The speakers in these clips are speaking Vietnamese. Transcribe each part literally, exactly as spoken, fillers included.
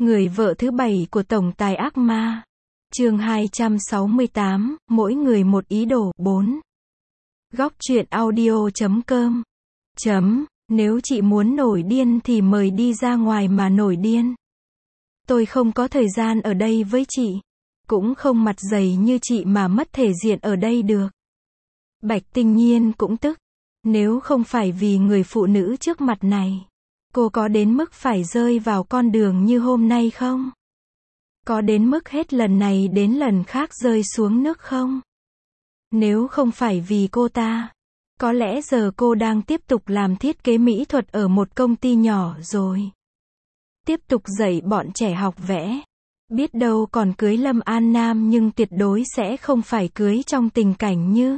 Người vợ thứ bảy của tổng tài ác ma. Chương hai trăm sáu mươi tám, mỗi người một ý đồ. bốn. Góc truyện audio chấm com. Chấm, nếu chị muốn nổi điên thì mời đi ra ngoài mà nổi điên. Tôi không có thời gian ở đây với chị. Cũng không mặt dày như chị mà mất thể diện ở đây được. Bạch Tinh Nhiên cũng tức. Nếu không phải vì người phụ nữ trước mặt này, cô có đến mức phải rơi vào con đường như hôm nay không? Có đến mức hết lần này đến lần khác rơi xuống nước không? Nếu không phải vì cô ta, có lẽ giờ cô đang tiếp tục làm thiết kế mỹ thuật ở một công ty nhỏ rồi. Tiếp tục dạy bọn trẻ học vẽ. Biết đâu còn cưới Lâm An Nam, nhưng tuyệt đối sẽ không phải cưới trong tình cảnh như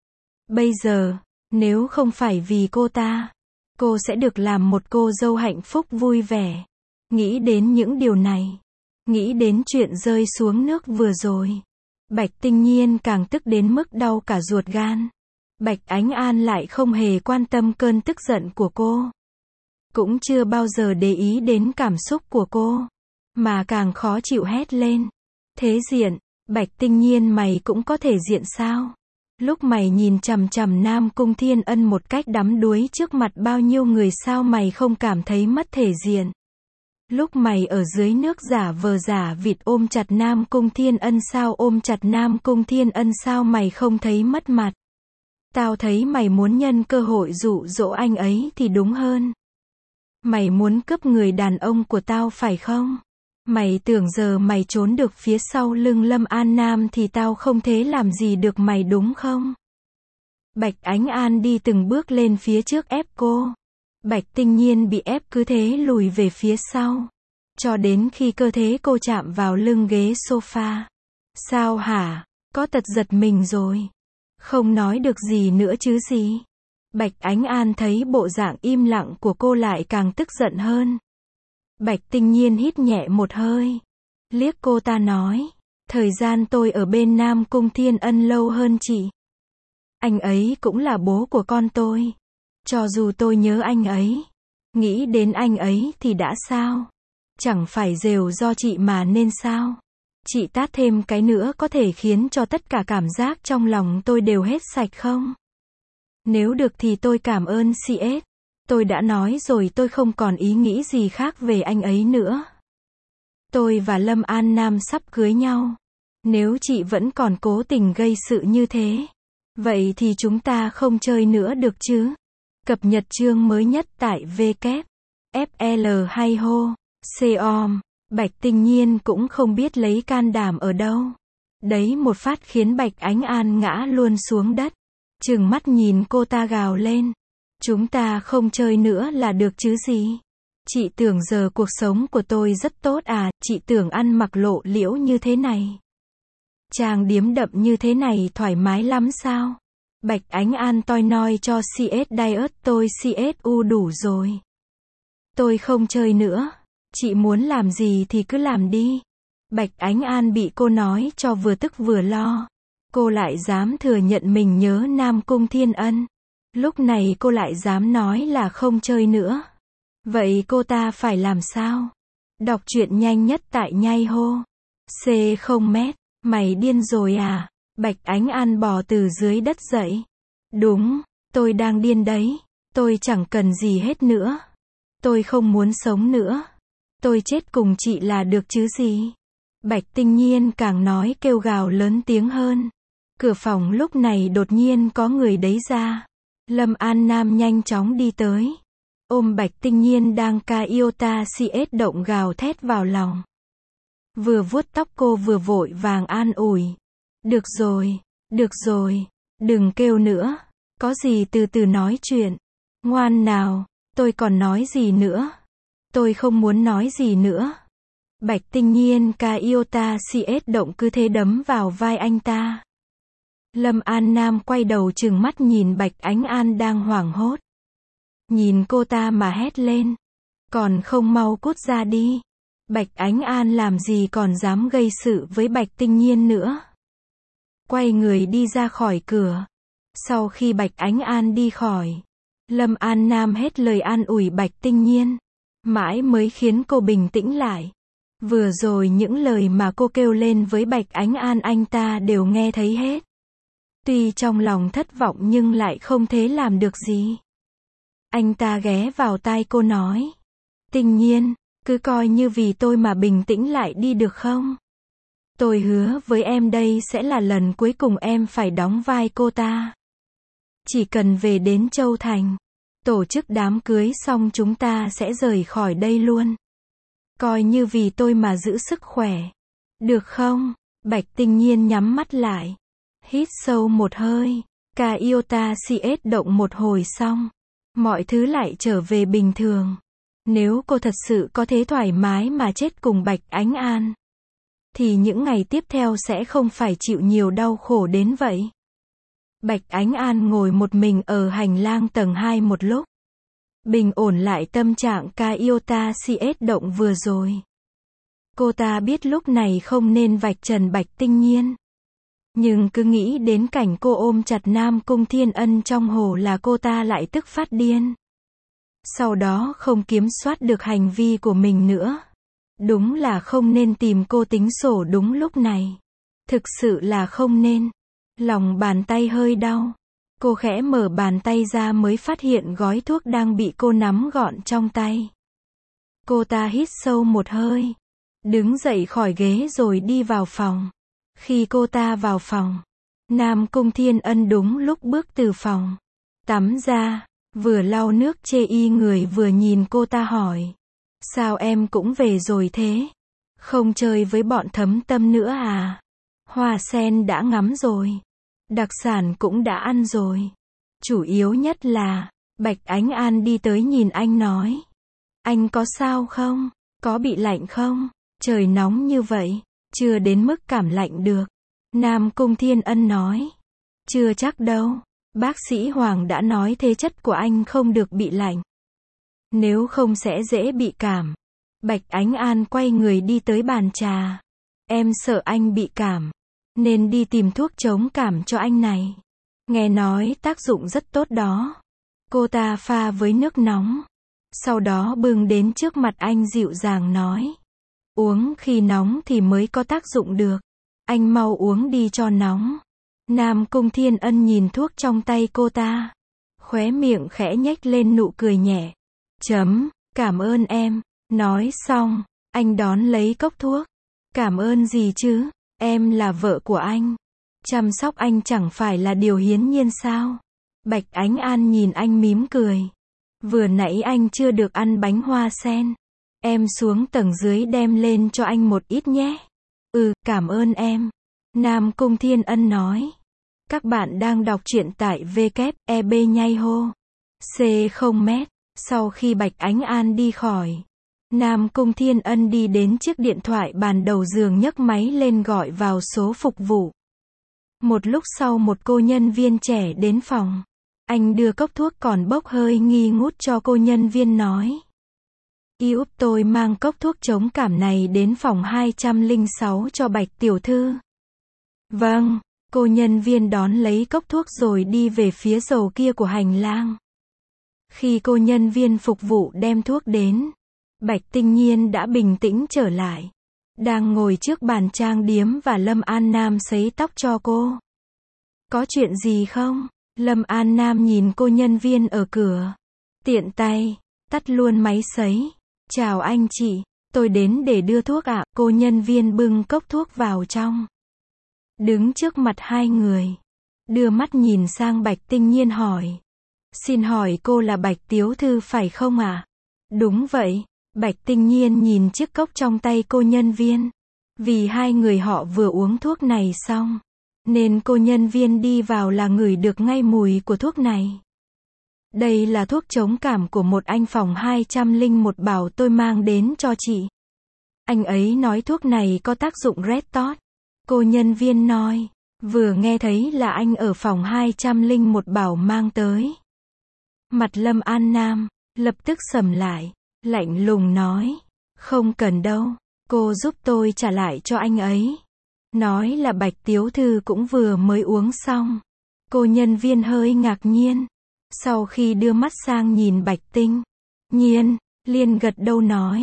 bây giờ. Nếu không phải vì cô ta, cô sẽ được làm một cô dâu hạnh phúc vui vẻ. Nghĩ đến những điều này, nghĩ đến chuyện rơi xuống nước vừa rồi, Bạch Tinh Nhiên càng tức đến mức đau cả ruột gan. Bạch Ánh An lại không hề quan tâm cơn tức giận của cô, cũng chưa bao giờ để ý đến cảm xúc của cô, mà càng khó chịu hét lên. Thế diện, Bạch Tinh Nhiên, mày cũng có thể diện sao? Lúc mày nhìn chằm chằm Nam Cung Thiên Ân một cách đắm đuối trước mặt bao nhiêu người, sao mày không cảm thấy mất thể diện? Lúc mày ở dưới nước giả vờ giả vịt ôm chặt Nam Cung Thiên Ân, sao ôm chặt Nam Cung Thiên Ân sao mày không thấy mất mặt? Tao thấy mày muốn nhân cơ hội dụ dỗ anh ấy thì đúng hơn. Mày muốn cướp người đàn ông của tao phải không? Mày tưởng giờ mày trốn được phía sau lưng Lâm An Nam thì tao không thể làm gì được mày đúng không? Bạch Ánh An đi từng bước lên phía trước ép cô. Bạch Tinh Nhiên bị ép cứ thế lùi về phía sau, cho đến khi cơ thể cô chạm vào lưng ghế sofa. Sao hả? Có tật giật mình rồi. Không nói được gì nữa chứ gì? Bạch Ánh An thấy bộ dạng im lặng của cô lại càng tức giận hơn. Bạch Tinh Nhiên hít nhẹ một hơi, liếc cô ta nói, thời gian tôi ở bên Nam Cung Thiên Ân lâu hơn chị. Anh ấy cũng là bố của con tôi. Cho dù tôi nhớ anh ấy, nghĩ đến anh ấy thì đã sao? Chẳng phải đều do chị mà nên sao? Chị tát thêm cái nữa có thể khiến cho tất cả cảm giác trong lòng tôi đều hết sạch không? Nếu được thì tôi cảm ơn xê ét. Tôi đã nói rồi, tôi không còn ý nghĩ gì khác về anh ấy nữa. Tôi và Lâm An Nam sắp cưới nhau. Nếu chị vẫn còn cố tình gây sự như thế, vậy thì chúng ta không chơi nữa được chứ? Cập nhật chương mới nhất tại W F L hay hô com. Bạch Tinh Nhiên cũng không biết lấy can đảm ở đâu. Đấy một phát khiến Bạch Ánh An ngã luôn xuống đất. Trừng mắt nhìn cô ta gào lên. Chúng ta không chơi nữa là được chứ gì? Chị tưởng giờ cuộc sống của tôi rất tốt à? Chị tưởng ăn mặc lộ liễu như thế này, trang điểm đậm như thế này thoải mái lắm sao? Bạch Ánh An toi noi cho xê ét Diet, tôi xê ét u đủ rồi. Tôi không chơi nữa. Chị muốn làm gì thì cứ làm đi. Bạch Ánh An bị cô nói cho vừa tức vừa lo. Cô lại dám thừa nhận mình nhớ Nam Cung Thiên Ân. Lúc này cô lại dám nói là không chơi nữa. Vậy cô ta phải làm sao? Đọc truyện nhanh nhất tại nhai hô com. Mày điên rồi à? Bạch Ánh An bò từ dưới đất dậy. Đúng, tôi đang điên đấy. Tôi chẳng cần gì hết nữa. Tôi không muốn sống nữa. Tôi chết cùng chị là được chứ gì? Bạch Tinh Nhiên càng nói kêu gào lớn tiếng hơn. Cửa phòng lúc này đột nhiên có người đấy ra. Lâm An Nam nhanh chóng đi tới, ôm Bạch Tinh Nhiên đang ca iota xê ét động gào thét vào lòng. Vừa vuốt tóc cô vừa vội vàng an ủi. Được rồi, được rồi, đừng kêu nữa. Có gì từ từ nói chuyện. Ngoan nào, tôi còn nói gì nữa? Tôi không muốn nói gì nữa. Bạch Tinh Nhiên ca iota xê ét động cứ thế đấm vào vai anh ta. Lâm An Nam quay đầu trừng mắt nhìn Bạch Ánh An đang hoảng hốt. Nhìn cô ta mà hét lên. Còn không mau cút ra đi. Bạch Ánh An làm gì còn dám gây sự với Bạch Tinh Nhiên nữa. Quay người đi ra khỏi cửa. Sau khi Bạch Ánh An đi khỏi, Lâm An Nam hết lời an ủi Bạch Tinh Nhiên, mãi mới khiến cô bình tĩnh lại. Vừa rồi những lời mà cô kêu lên với Bạch Ánh An anh ta đều nghe thấy hết. Tuy trong lòng thất vọng nhưng lại không thể làm được gì. Anh ta ghé vào tai cô nói. Tinh Nhiên, cứ coi như vì tôi mà bình tĩnh lại đi được không? Tôi hứa với em đây sẽ là lần cuối cùng em phải đóng vai cô ta. Chỉ cần về đến Châu Thành, tổ chức đám cưới xong chúng ta sẽ rời khỏi đây luôn. Coi như vì tôi mà giữ sức khỏe. Được không? Bạch Tinh Nhiên nhắm mắt lại. Hít sâu một hơi. Kyota xê ét động một hồi xong. Mọi thứ lại trở về bình thường. Nếu cô thật sự có thể thoải mái mà chết cùng Bạch Ánh An, thì những ngày tiếp theo sẽ không phải chịu nhiều đau khổ đến vậy. Bạch Ánh An ngồi một mình ở hành lang tầng hai một lúc. Bình ổn lại tâm trạng Kyota xê ét động vừa rồi. Cô ta biết lúc này không nên vạch trần Bạch Tinh Nhiên. Nhưng cứ nghĩ đến cảnh cô ôm chặt Nam Cung Thiên Ân trong hồ là cô ta lại tức phát điên. Sau đó không kiểm soát được hành vi của mình nữa. Đúng là không nên tìm cô tính sổ đúng lúc này. Thực sự là không nên. Lòng bàn tay hơi đau. Cô khẽ mở bàn tay ra mới phát hiện gói thuốc đang bị cô nắm gọn trong tay. Cô ta hít sâu một hơi. Đứng dậy khỏi ghế rồi đi vào phòng. Khi cô ta vào phòng, Nam Cung Thiên Ân đúng lúc bước từ phòng tắm ra, vừa lau nước chê y người vừa nhìn cô ta hỏi. Sao em cũng về rồi thế? Không chơi với bọn Thấm Tâm nữa à? Hoa sen đã ngắm rồi. Đặc sản cũng đã ăn rồi. Chủ yếu nhất là, Bạch Ánh An đi tới nhìn anh nói. Anh có sao không? Có bị lạnh không? Trời nóng như vậy, chưa đến mức cảm lạnh được. Nam Cung Thiên Ân nói. Chưa chắc đâu. Bác sĩ Hoàng đã nói thể chất của anh không được bị lạnh. Nếu không sẽ dễ bị cảm. Bạch Ánh An quay người đi tới bàn trà. Em sợ anh bị cảm, nên đi tìm thuốc chống cảm cho anh này. Nghe nói tác dụng rất tốt đó. Cô ta pha với nước nóng. Sau đó bưng đến trước mặt anh dịu dàng nói. Uống khi nóng thì mới có tác dụng được. Anh mau uống đi cho nóng. Nam Cung Thiên Ân nhìn thuốc trong tay cô ta. Khóe miệng khẽ nhếch lên nụ cười nhẹ. Chấm, cảm ơn em. Nói xong, anh đón lấy cốc thuốc. Cảm ơn gì chứ, em là vợ của anh. Chăm sóc anh chẳng phải là điều hiển nhiên sao? Bạch Ánh An nhìn anh mím cười. Vừa nãy anh chưa được ăn bánh hoa sen. Em xuống tầng dưới đem lên cho anh một ít nhé. Ừ, cảm ơn em. Nam Cung Thiên Ân nói. Các bạn đang đọc truyện tại vê kép e bê nhây hô. C không mét. Sau khi Bạch Ánh An đi khỏi, Nam Cung Thiên Ân đi đến chiếc điện thoại bàn đầu giường nhấc máy lên gọi vào số phục vụ. Một lúc sau một cô nhân viên trẻ đến phòng. Anh đưa cốc thuốc còn bốc hơi nghi ngút cho cô nhân viên nói. Y úp tôi mang cốc thuốc chống cảm này đến phòng hai trăm lẻ sáu cho Bạch tiểu thư. Vâng, cô nhân viên đón lấy cốc thuốc rồi đi về phía dầu kia của hành lang. Khi cô nhân viên phục vụ đem thuốc đến, Bạch Tinh Nhiên đã bình tĩnh trở lại. Đang ngồi trước bàn trang điểm và Lâm An Nam sấy tóc cho cô. Có chuyện gì không? Lâm An Nam nhìn cô nhân viên ở cửa. Tiện tay, tắt luôn máy sấy. Chào anh chị, tôi đến để đưa thuốc ạ. Cô nhân viên bưng cốc thuốc vào trong. Đứng trước mặt hai người. Đưa mắt nhìn sang Bạch Tinh Nhiên hỏi. Xin hỏi cô là Bạch tiểu thư phải không ạ? À? Đúng vậy. Bạch Tinh Nhiên nhìn chiếc cốc trong tay cô nhân viên. Vì hai người họ vừa uống thuốc này xong, nên cô nhân viên đi vào là ngửi được ngay mùi của thuốc này. Đây là thuốc chống cảm của một anh phòng hai trăm lẻ một bảo tôi mang đến cho chị. Anh ấy nói thuốc này có tác dụng Red Tot. Cô nhân viên nói. Vừa nghe thấy là anh ở phòng hai trăm lẻ một bảo mang tới. Mặt Lâm An Nam lập tức sầm lại, lạnh lùng nói. Không cần đâu, cô giúp tôi trả lại cho anh ấy. Nói là Bạch tiểu thư cũng vừa mới uống xong. Cô nhân viên hơi ngạc nhiên. Sau khi đưa mắt sang nhìn Bạch Tinh Nhiên, liền gật đầu nói.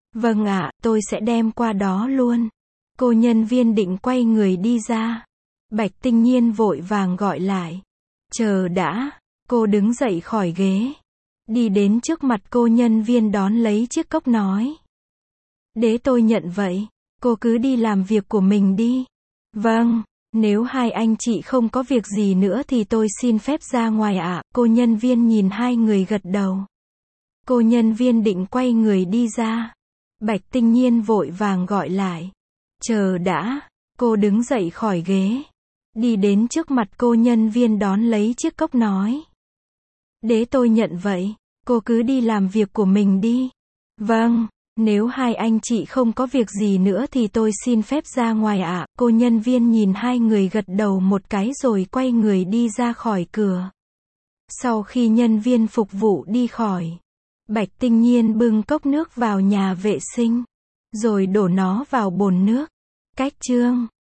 Vâng ạ, tôi sẽ đem qua đó luôn. Cô nhân viên định quay người đi ra. Bạch Tinh Nhiên vội vàng gọi lại. Chờ đã. Cô đứng dậy khỏi ghế. Đi đến trước mặt cô nhân viên đón lấy chiếc cốc nói. Để tôi nhận vậy. Cô cứ đi làm việc của mình đi. Vâng, nếu hai anh chị không có việc gì nữa thì tôi xin phép ra ngoài ạ. Cô nhân viên nhìn hai người gật đầu. Cô nhân viên định quay người đi ra. Bạch Tinh Nhiên vội vàng gọi lại. Chờ đã. Cô đứng dậy khỏi ghế. Đi đến trước mặt cô nhân viên đón lấy chiếc cốc nói. Để tôi nhận vậy. Cô cứ đi làm việc của mình đi. Vâng, nếu hai anh chị không có việc gì nữa thì tôi xin phép ra ngoài ạ. Cô nhân viên nhìn hai người gật đầu một cái rồi quay người đi ra khỏi cửa. Sau khi nhân viên phục vụ đi khỏi, Bạch Tinh Nhiên bưng cốc nước vào nhà vệ sinh, rồi đổ nó vào bồn nước. Cách chương